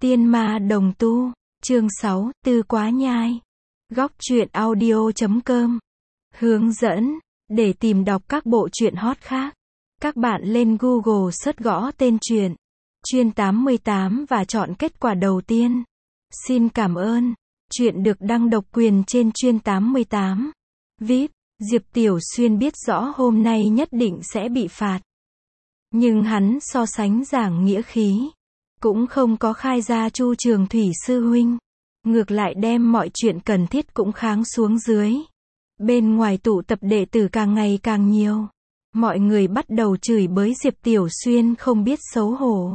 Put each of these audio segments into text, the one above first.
Tiên ma đồng tu, chương 6, Tư Quá Nhai. Góc truyện audio.com. Hướng dẫn, để tìm đọc các bộ truyện hot khác. Các bạn lên Google search gõ tên truyện Chuyên 88 và chọn kết quả đầu tiên. Xin cảm ơn. Truyện được đăng độc quyền trên Chuyên 88. VIP, Diệp Tiểu Xuyên biết rõ hôm nay nhất định sẽ bị phạt. Nhưng hắn so sánh giảng nghĩa khí, cũng không có khai ra Chu Trường Thủy sư huynh. Ngược lại đem mọi chuyện cần thiết cũng kháng xuống dưới. Bên ngoài tụ tập đệ tử càng ngày càng nhiều. Mọi người bắt đầu chửi bới Diệp Tiểu Xuyên không biết xấu hổ.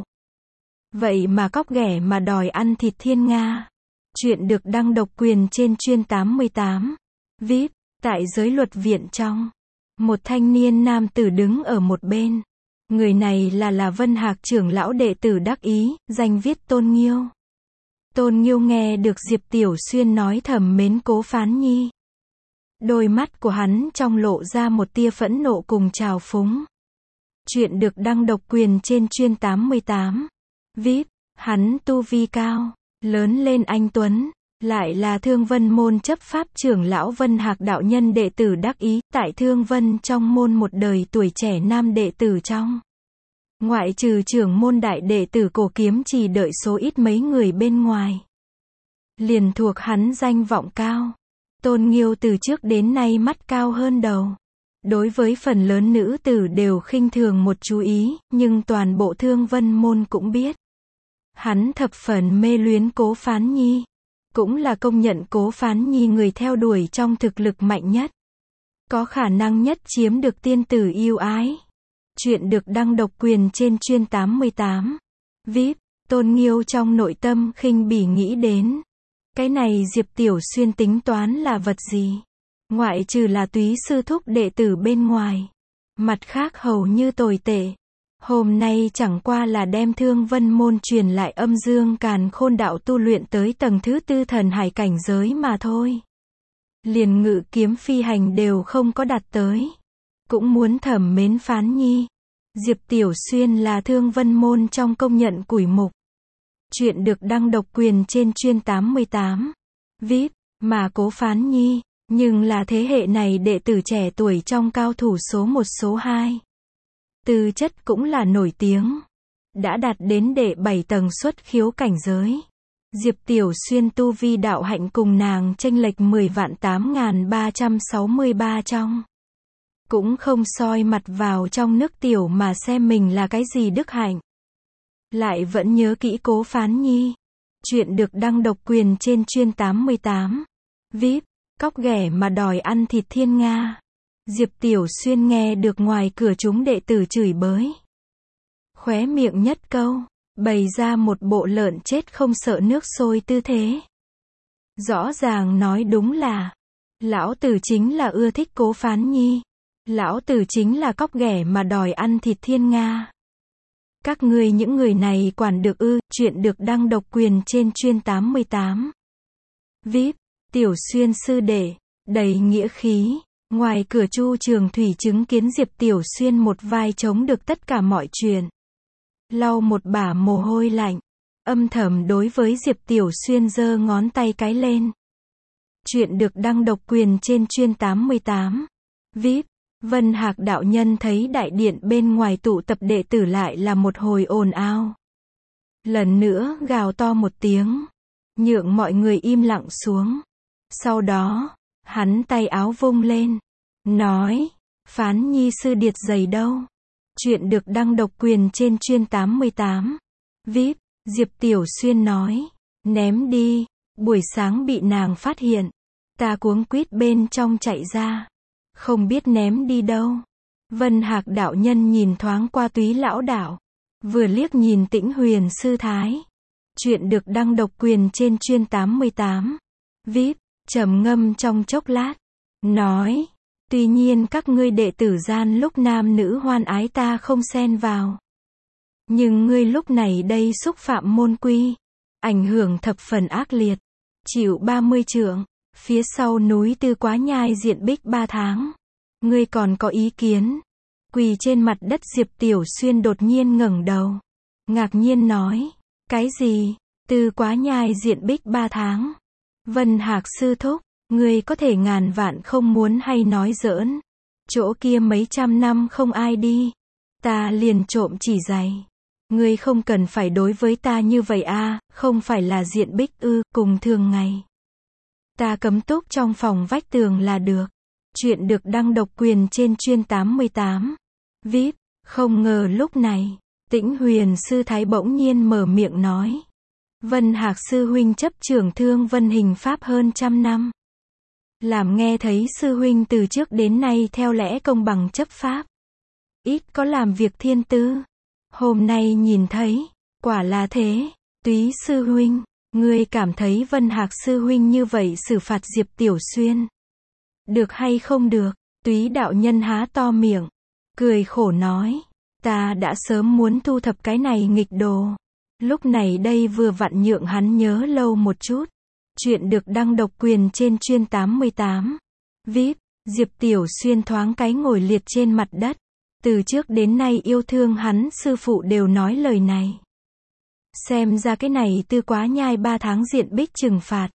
Vậy mà cóc ghẻ mà đòi ăn thịt thiên nga. Chuyện được đăng độc quyền trên Chuyên 88. VIP, tại giới luật viện trong. Một thanh niên nam tử đứng ở một bên. Người này là Vân Hạc trưởng lão đệ tử đắc ý, danh viết Tôn Nghiêu. Tôn Nghiêu nghe được Diệp Tiểu Xuyên nói thầm mến Cố Phán Nhi. Đôi mắt của hắn trong lộ ra một tia phẫn nộ cùng trào phúng. Chuyện được đăng độc quyền trên Chuyên 88. VIP, hắn tu vi cao, lớn lên anh tuấn, lại là Thương Vân môn chấp pháp trưởng lão Vân Hạc đạo nhân đệ tử đắc ý, tại Thương Vân trong môn một đời tuổi trẻ nam đệ tử trong. Ngoại trừ trưởng môn đại đệ tử Cổ Kiếm Trì đợi số ít mấy người bên ngoài. Liền thuộc hắn danh vọng cao. Tôn Nghiêu từ trước đến nay mắt cao hơn đầu. Đối với phần lớn nữ tử đều khinh thường một chú ý, nhưng toàn bộ Thương Vân môn cũng biết. Hắn thập phần mê luyến Cố Phán Nhi. Cũng là công nhận Cố Phán Nhi người theo đuổi trong thực lực mạnh nhất. Có khả năng nhất chiếm được tiên tử yêu ái. Chuyện được đăng độc quyền trên Chuyên 88. VIP, Tôn Nghiêu trong nội tâm khinh bỉ nghĩ đến. Cái này Diệp Tiểu Xuyên tính toán là vật gì? Ngoại trừ là túy sư thúc đệ tử bên ngoài. Mặt khác hầu như tồi tệ. Hôm nay chẳng qua là đem Thương Vân môn truyền lại âm dương càn khôn đạo tu luyện tới tầng thứ 4 thần hải cảnh giới mà thôi. Liền ngự kiếm phi hành đều không có đạt tới. Cũng muốn thẩm mến Phán Nhi. Diệp Tiểu Xuyên là Thương Vân môn trong công nhận củi mục. Chuyện được đăng độc quyền trên Chuyên 88. VIP, mà Cố Phán Nhi, nhưng là thế hệ này đệ tử trẻ tuổi trong cao thủ số 1 số 2. Tư chất cũng là nổi tiếng. Đã đạt đến đệ 7 tầng xuất khiếu cảnh giới. Diệp Tiểu Xuyên tu vi đạo hạnh cùng nàng chênh lệch 10.8363 trong. Cũng không soi mặt vào trong nước tiểu mà xem mình là cái gì đức hạnh. Lại vẫn nhớ kỹ Cố Phán Nhi. Chuyện được đăng độc quyền trên Chuyên 88. VIP, cóc ghẻ mà đòi ăn thịt thiên nga. Diệp Tiểu Xuyên nghe được ngoài cửa chúng đệ tử chửi bới. Khóe miệng nhất câu, bày ra một bộ lợn chết không sợ nước sôi tư thế. Rõ ràng nói đúng là, lão tử chính là ưa thích Cố Phán Nhi. Lão tử chính là cóc ghẻ mà đòi ăn thịt thiên nga. Các ngươi những người này quản được ư? Chuyện được đăng độc quyền trên Chuyên 88. VIP, Tiểu Xuyên sư đệ, đầy nghĩa khí. Ngoài cửa Chu Trường Thủy chứng kiến Diệp Tiểu Xuyên một vai chống được tất cả mọi chuyện. Lau một bả mồ hôi lạnh. Âm thầm đối với Diệp Tiểu Xuyên giơ ngón tay cái lên. Chuyện được đăng độc quyền trên Chuyên 88. VIP, Vân Hạc đạo nhân thấy đại điện bên ngoài tụ tập đệ tử lại là một hồi ồn ào. Lần nữa gào to một tiếng, nhượng mọi người im lặng xuống. Sau đó, hắn tay áo vung lên, nói, Phán Nhi sư điệt giày đâu? Chuyện được đăng độc quyền trên Chuyên 88. VIP, Diệp Tiểu Xuyên nói, ném đi, buổi sáng bị nàng phát hiện. Ta cuống quýt bên trong chạy ra. Không biết ném đi đâu. Vân Hạc đạo nhân nhìn thoáng qua Túy lão đạo. Vừa liếc nhìn Tĩnh Huyền sư thái. Chuyện được đăng độc quyền trên Chuyên 88. VIP, trầm ngâm trong chốc lát. Nói, tuy nhiên các ngươi đệ tử gian lúc nam nữ hoan ái ta không xen vào. Nhưng ngươi lúc này đây xúc phạm môn quy. Ảnh hưởng thập phần ác liệt. Chịu 30 trượng. Phía sau núi Tư Quá Nhai diện bích 3 tháng. Ngươi còn có ý kiến? Quỳ trên mặt đất Diệp Tiểu Xuyên đột nhiên ngẩng đầu. Ngạc nhiên nói. Cái gì? Tư Quá Nhai diện bích 3 tháng. Vân Hạc sư thúc, ngươi có thể ngàn vạn không muốn hay nói giỡn. Chỗ kia mấy trăm năm không ai đi. Ta liền trộm chỉ giày. Ngươi không cần phải đối với ta như vậy a, không phải là diện bích ư, cùng thường ngày. Ta cấm túc trong phòng vách tường là được. Chuyện được đăng độc quyền trên chuyên 88. VIP, không ngờ lúc này, Tĩnh Huyền sư thái bỗng nhiên mở miệng nói. Vân Hạc sư huynh chấp trưởng Thương Vân Hình Pháp hơn 100 năm. Làm nghe thấy sư huynh từ trước đến nay theo lẽ công bằng chấp pháp. Ít có làm việc thiên tư. Hôm nay nhìn thấy, quả là thế. Túy sư huynh, ngươi cảm thấy Vân Hạc sư huynh như vậy xử phạt Diệp Tiểu Xuyên được hay không được? Túy đạo nhân há to miệng, cười khổ nói, ta đã sớm muốn thu thập cái này nghịch đồ. Lúc này đây vừa vặn nhượng hắn nhớ lâu một chút. Chuyện được đăng độc quyền trên chuyên 88. VIP, Diệp Tiểu Xuyên thoáng cái ngồi liệt trên mặt đất. Từ trước đến nay yêu thương hắn sư phụ đều nói lời này. Xem ra cái này Tư Quá Nhai 3 tháng diện bích trừng phạt.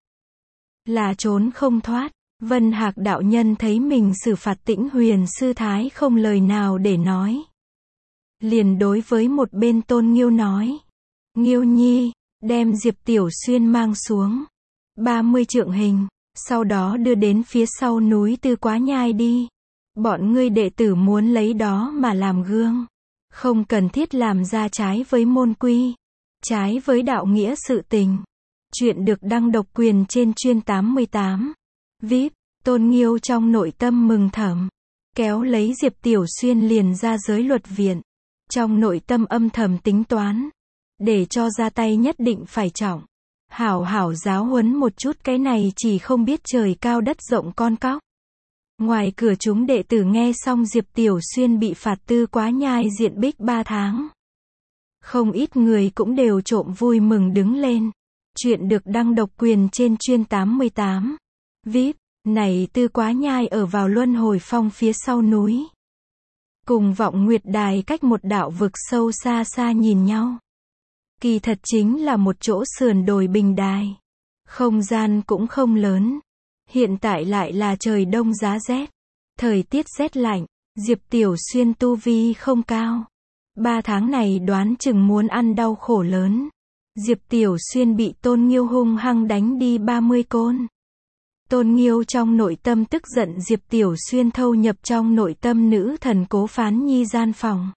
Là trốn không thoát. Vân Hạc đạo nhân thấy mình xử phạt Tĩnh Huyền sư thái không lời nào để nói. Liền đối với một bên Tôn Nghiêu nói. Nghiêu nhi, đem Diệp Tiểu Xuyên mang xuống. 30 trượng hình, sau đó đưa đến phía sau núi Tư Quá Nhai đi. Bọn ngươi đệ tử muốn lấy đó mà làm gương. Không cần thiết làm ra trái với môn quy. Trái với đạo nghĩa sự tình. Chuyện được đăng độc quyền trên chuyên 88. VIP, Tôn Nghiêu trong nội tâm mừng thầm. Kéo lấy Diệp Tiểu Xuyên liền ra giới luật viện. Trong nội tâm âm thầm tính toán. Để cho ra tay nhất định phải trọng. Hảo hảo giáo huấn một chút cái này chỉ không biết trời cao đất rộng con cóc. Ngoài cửa chúng đệ tử nghe xong Diệp Tiểu Xuyên bị phạt Tư Quá Nhai diện bích 3 tháng. Không ít người cũng đều trộm vui mừng đứng lên. Chuyện được đăng độc quyền trên chuyên 88. VIP, này Tư Quá Nhai ở vào Luân Hồi Phong phía sau núi. Cùng Vọng Nguyệt Đài cách một đạo vực sâu xa xa nhìn nhau. Kỳ thật chính là một chỗ sườn đồi bình đài. Không gian cũng không lớn. Hiện tại lại là trời đông giá rét. Thời tiết rét lạnh. Diệp Tiểu Xuyên tu vi không cao. 3 tháng này đoán chừng muốn ăn đau khổ lớn. Diệp Tiểu Xuyên bị Tôn Nghiêu hung hăng đánh đi 30 côn. Tôn Nghiêu trong nội tâm tức giận Diệp Tiểu Xuyên thâu nhập trong nội tâm nữ thần Cố Phán Nhi gian phòng.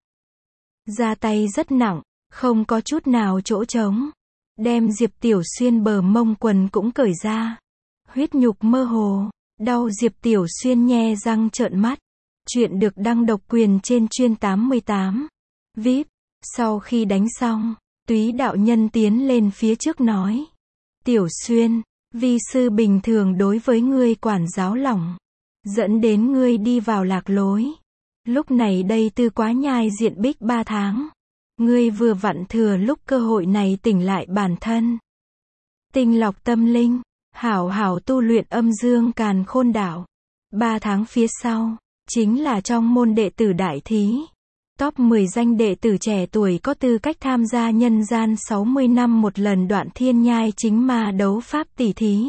Ra tay rất nặng, không có chút nào chỗ trống. Đem Diệp Tiểu Xuyên bờ mông quần cũng cởi ra. Huyết nhục mơ hồ, đau Diệp Tiểu Xuyên nhe răng trợn mắt. Chuyện được đăng độc quyền trên chuyên 88. VIP, sau khi đánh xong, Túy đạo nhân tiến lên phía trước nói. Tiểu Xuyên, vi sư bình thường đối với ngươi quản giáo lỏng. Dẫn đến ngươi đi vào lạc lối. Lúc này đây Tư Quá Nhai diện bích 3 tháng. Ngươi vừa vặn thừa lúc cơ hội này tỉnh lại bản thân. Tinh lọc tâm linh, hảo hảo tu luyện âm dương càn khôn đạo. 3 tháng phía sau, chính là trong môn đệ tử đại thí. Top 10 danh đệ tử trẻ tuổi có tư cách tham gia nhân gian 60 năm một lần Đoạn Thiên Nhai chính ma đấu pháp tỷ thí.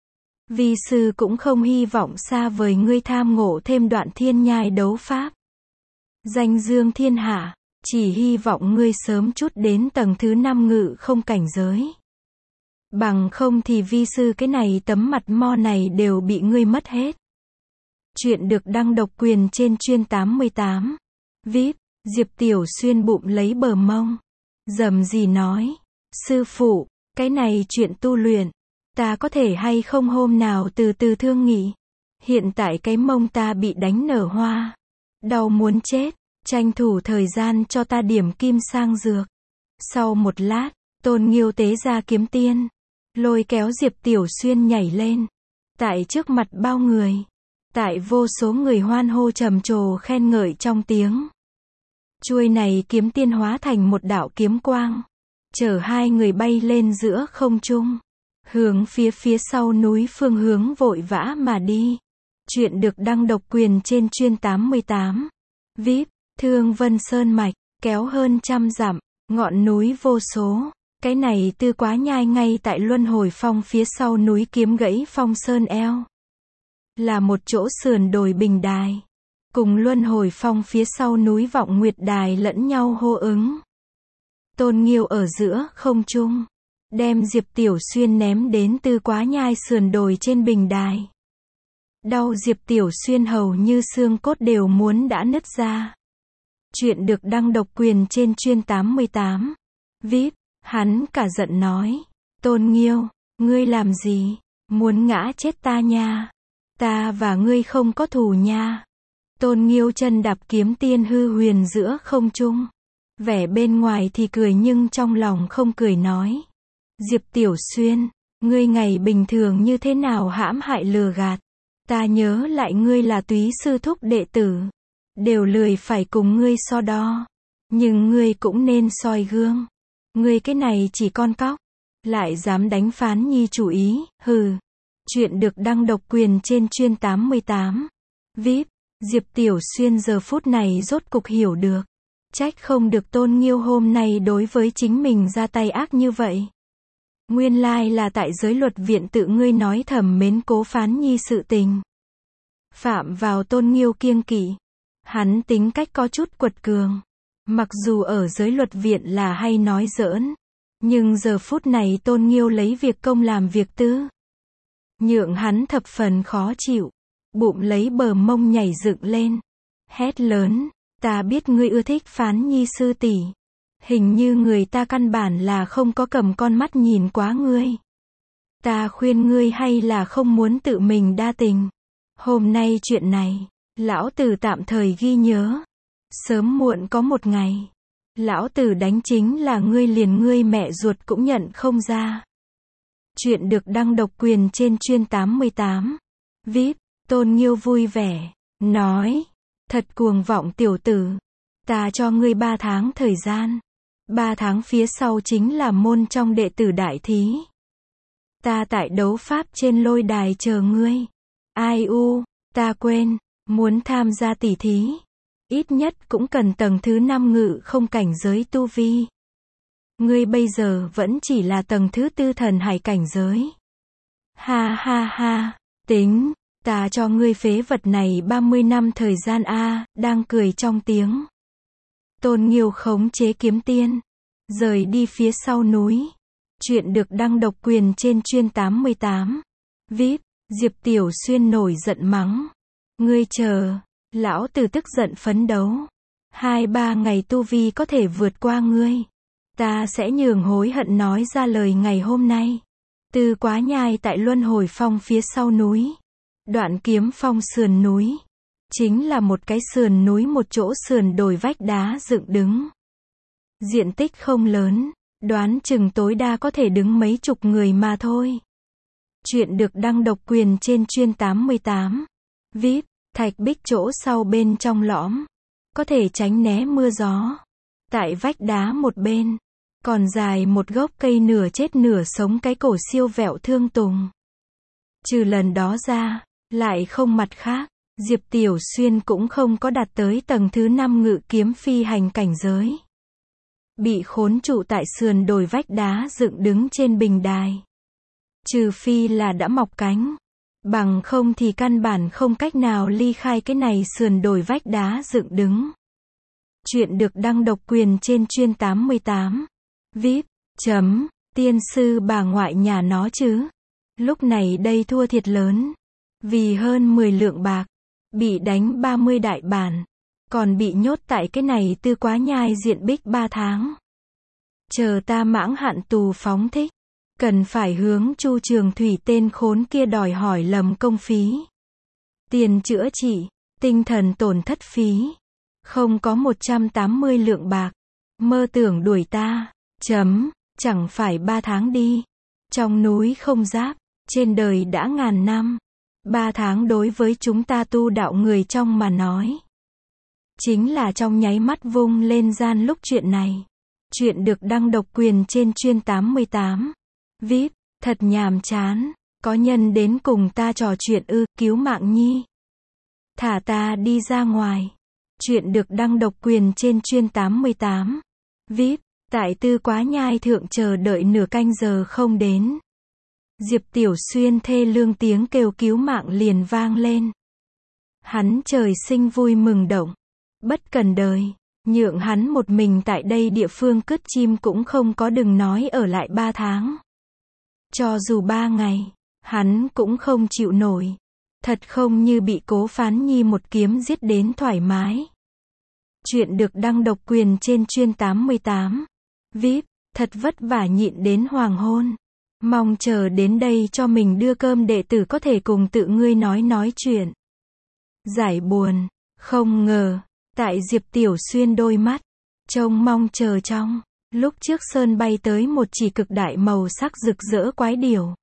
Vi sư cũng không hy vọng xa vời ngươi tham ngộ thêm Đoạn Thiên Nhai đấu pháp. Danh dương thiên hạ, chỉ hy vọng ngươi sớm chút đến tầng thứ 5 ngự không cảnh giới. Bằng không thì vi sư cái này tấm mặt mo này đều bị ngươi mất hết. Chuyện được đăng độc quyền trên chuyên 88. VIP, Diệp Tiểu Xuyên bụng lấy bờ mông. Dầm gì nói. Sư phụ, cái này chuyện tu luyện. Ta có thể hay không hôm nào từ từ thương nghị. Hiện tại cái mông ta bị đánh nở hoa. Đau muốn chết. Tranh thủ thời gian cho ta điểm kim sang dược. Sau một lát, Tôn Nghiêu tế ra kiếm tiên. Lôi kéo Diệp Tiểu Xuyên nhảy lên. Tại trước mặt bao người. Tại vô số người hoan hô trầm trồ khen ngợi trong tiếng. Chuôi này kiếm tiên hóa thành một đạo kiếm quang. Chở hai người bay lên giữa không trung. Hướng phía sau núi phương hướng vội vã mà đi. Chuyện được đăng độc quyền trên chuyên 88. VIP, Thương Vân Sơn Mạch, kéo hơn 100 dặm, ngọn núi vô số. Cái này Tư Quá Nhai ngay tại Luân Hồi Phong phía sau núi Kiếm Gãy Phong Sơn eo. Là một chỗ sườn đồi bình đài. Cùng Luân Hồi Phong phía sau núi Vọng Nguyệt Đài lẫn nhau hô ứng. Tôn Nghiêu ở giữa không trung. Đem Diệp Tiểu Xuyên ném đến Tư Quá Nhai sườn đồi trên bình đài. Đau Diệp Tiểu Xuyên hầu như xương cốt đều muốn đã nứt ra. Chuyện được đăng độc quyền trên Chuyên 88. VIP, hắn cả giận nói. Tôn Nghiêu, ngươi làm gì? Muốn ngã chết ta nha. Ta và ngươi không có thù nha. Tôn Nghiêu chân đạp kiếm tiên hư huyền giữa không trung. Vẻ bên ngoài thì cười nhưng trong lòng không cười nói. Diệp Tiểu Xuyên, ngươi ngày bình thường như thế nào hãm hại lừa gạt. Ta nhớ lại ngươi là Túy sư thúc đệ tử. Đều lười phải cùng ngươi so đo. Nhưng ngươi cũng nên soi gương. Ngươi cái này chỉ con cóc. Lại dám đánh Phán Nhi chủ ý, hừ. Chuyện được đăng độc quyền trên Chuyên 88. VIP, Diệp Tiểu Xuyên giờ phút này rốt cục hiểu được. Trách không được Tôn Nghiêu hôm nay đối với chính mình ra tay ác như vậy. Nguyên lai là tại giới luật viện tự ngươi nói thầm mến Cố Phán Nhi sự tình. Phạm vào Tôn Nghiêu kiêng kỵ. Hắn tính cách có chút quật cường. Mặc dù ở giới luật viện là hay nói giỡn. Nhưng giờ phút này Tôn Nghiêu lấy việc công làm việc tư. Nhượng hắn thập phần khó chịu. Bụng lấy bờ mông nhảy dựng lên. Hét lớn, ta biết ngươi ưa thích Phán Nhi sư tỷ. Hình như người ta căn bản là không có cầm con mắt nhìn quá ngươi. Ta khuyên ngươi hay là không muốn tự mình đa tình. Hôm nay chuyện này, lão tử tạm thời ghi nhớ. Sớm muộn có một ngày, lão tử đánh chính là ngươi liền ngươi mẹ ruột cũng nhận không ra. Chuyện được đăng độc quyền trên Chuyên 88. VIP, Tôn Nghiêu vui vẻ, nói, thật cuồng vọng tiểu tử. Ta cho ngươi 3 tháng thời gian. 3 tháng phía sau chính là môn trong đệ tử đại thí. Ta tại đấu pháp trên lôi đài chờ ngươi. Ai u, ta quên, muốn tham gia tỷ thí. Ít nhất cũng cần tầng thứ 5 ngự không cảnh giới tu vi. Ngươi bây giờ vẫn chỉ là tầng thứ 4 thần hải cảnh giới. Ha ha ha, tính, ta cho ngươi phế vật này 30 năm thời gian a, đang cười trong tiếng. Tôn Nghiêu khống chế kiếm tiên, rời đi phía sau núi. Chuyện được đăng độc quyền trên Chuyên 88. VIP, Diệp Tiểu Xuyên nổi giận mắng. Ngươi chờ, lão tử tức giận phấn đấu. 2-3 ngày tu vi có thể vượt qua ngươi. Ta sẽ nhường hối hận nói ra lời ngày hôm nay. Tư Quá Nhai tại Luân Hồi Phong phía sau núi. Đoạn Kiếm Phong sườn núi. Chính là một cái sườn núi, một chỗ sườn đồi vách đá dựng đứng. Diện tích không lớn, đoán chừng tối đa có thể đứng mấy chục người mà thôi. Chuyện được đăng độc quyền trên Chuyên 88. VIP, thạch bích chỗ sau bên trong lõm. Có thể tránh né mưa gió. Tại vách đá một bên, còn dài một gốc cây nửa chết nửa sống cái cổ siêu vẹo thương tùng. Trừ lần đó ra, lại không mặt khác. Diệp Tiểu Xuyên cũng không có đạt tới tầng thứ 5 ngự kiếm phi hành cảnh giới. Bị khốn trụ tại sườn đồi vách đá dựng đứng trên bình đài. Trừ phi là đã mọc cánh. Bằng không thì căn bản không cách nào ly khai cái này sườn đồi vách đá dựng đứng. Chuyện được đăng độc quyền trên Chuyên 88. VIP, tiên sư bà ngoại nhà nó chứ. Lúc này đây thua thiệt lớn. Vì hơn 10 lượng bạc. Bị đánh 30 đại bản. Còn bị nhốt tại cái này Tư Quá Nhai diện bích 3 tháng. Chờ ta mãng hạn tù phóng thích. Cần phải hướng Chu Trường Thủy tên khốn kia đòi hỏi lầm công phí. Tiền chữa trị, tinh thần tổn thất phí. Không có 180 lượng bạc. Mơ tưởng đuổi ta. Chẳng phải 3 tháng đi. Trong núi không giáp. Trên đời đã ngàn năm. 3 tháng đối với chúng ta tu đạo người trong mà nói. Chính là trong nháy mắt vung lên gian lúc chuyện này. Chuyện được đăng độc quyền trên Chuyên 88. VIP, thật nhàm chán. Có nhân đến cùng ta trò chuyện ư, cứu mạng nhi. Thả ta đi ra ngoài. Chuyện được đăng độc quyền trên Chuyên 88. VIP, Tại Tư Quá Nhai thượng chờ đợi nửa canh giờ không đến. Diệp Tiểu Xuyên thê lương tiếng kêu cứu mạng liền vang lên. Hắn trời sinh vui mừng động. Bất cần đời. Nhượng hắn một mình tại đây địa phương cứt chim cũng không có, đừng nói ở lại 3 tháng. Cho dù 3 ngày, hắn cũng không chịu nổi. Thật không như bị Cố Phán Nhi một kiếm giết đến thoải mái. Chuyện được đăng độc quyền trên chuyên 88. VIP, thật vất vả nhịn đến hoàng hôn. Mong chờ đến đây cho mình đưa cơm đệ tử có thể cùng tự ngươi nói chuyện. Giải buồn, không ngờ, tại Diệp Tiểu Xuyên đôi mắt, trông mong chờ trong, lúc trước sơn bay tới một chỉ cực đại màu sắc rực rỡ quái điểu.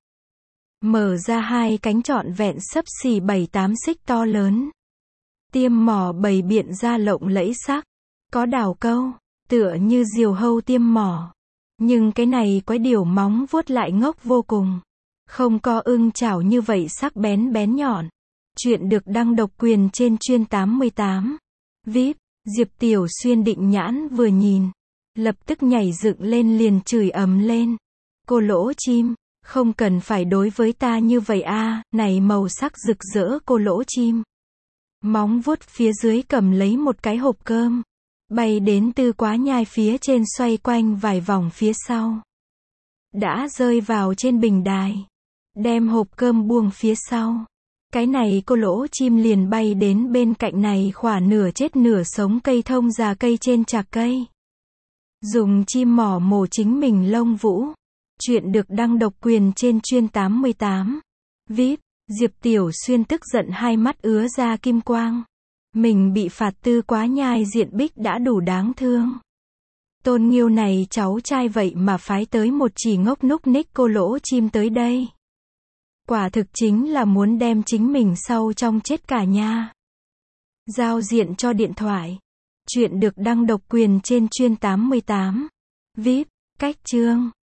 Mở ra hai cánh trọn vẹn xấp xỉ 7-8 xích to lớn. Tiêm mỏ bày biện ra lộng lẫy sắc, có đào câu, tựa như diều hâu tiêm mỏ. Nhưng cái này quái điểu móng vuốt lại ngốc vô cùng. Không có ưng chảo như vậy sắc bén nhọn. Chuyện được đăng độc quyền trên chuyên 88. VIP, Diệp Tiểu Xuyên định nhãn vừa nhìn. Lập tức nhảy dựng lên liền chửi ầm lên. Cô lỗ chim, không cần phải đối với ta như vậy a, này màu sắc rực rỡ cô lỗ chim. Móng vuốt phía dưới cầm lấy một cái hộp cơm. Bay đến Tư Quá Nhai phía trên xoay quanh vài vòng phía sau. Đã rơi vào trên bình đài. Đem hộp cơm buông phía sau. Cái này cô lỗ chim liền bay đến bên cạnh này khỏa nửa chết nửa sống cây thông già cây trên chạc cây. Dùng chim mỏ mổ chính mình lông vũ. Chuyện được đăng độc quyền trên chuyên 88. VIP, Diệp Tiểu Xuyên tức giận hai mắt ứa ra kim quang. Mình bị phạt Tư Quá Nhai diện bích đã đủ đáng thương. Tôn Nghiêu này cháu trai vậy mà phái tới một chỉ ngốc núc ních cô lỗ chim tới đây. Quả thực chính là muốn đem chính mình sau trong chết cả nhà. Giao diện cho điện thoại. Chuyện được đăng độc quyền trên chuyên 88. VIP, cách chương.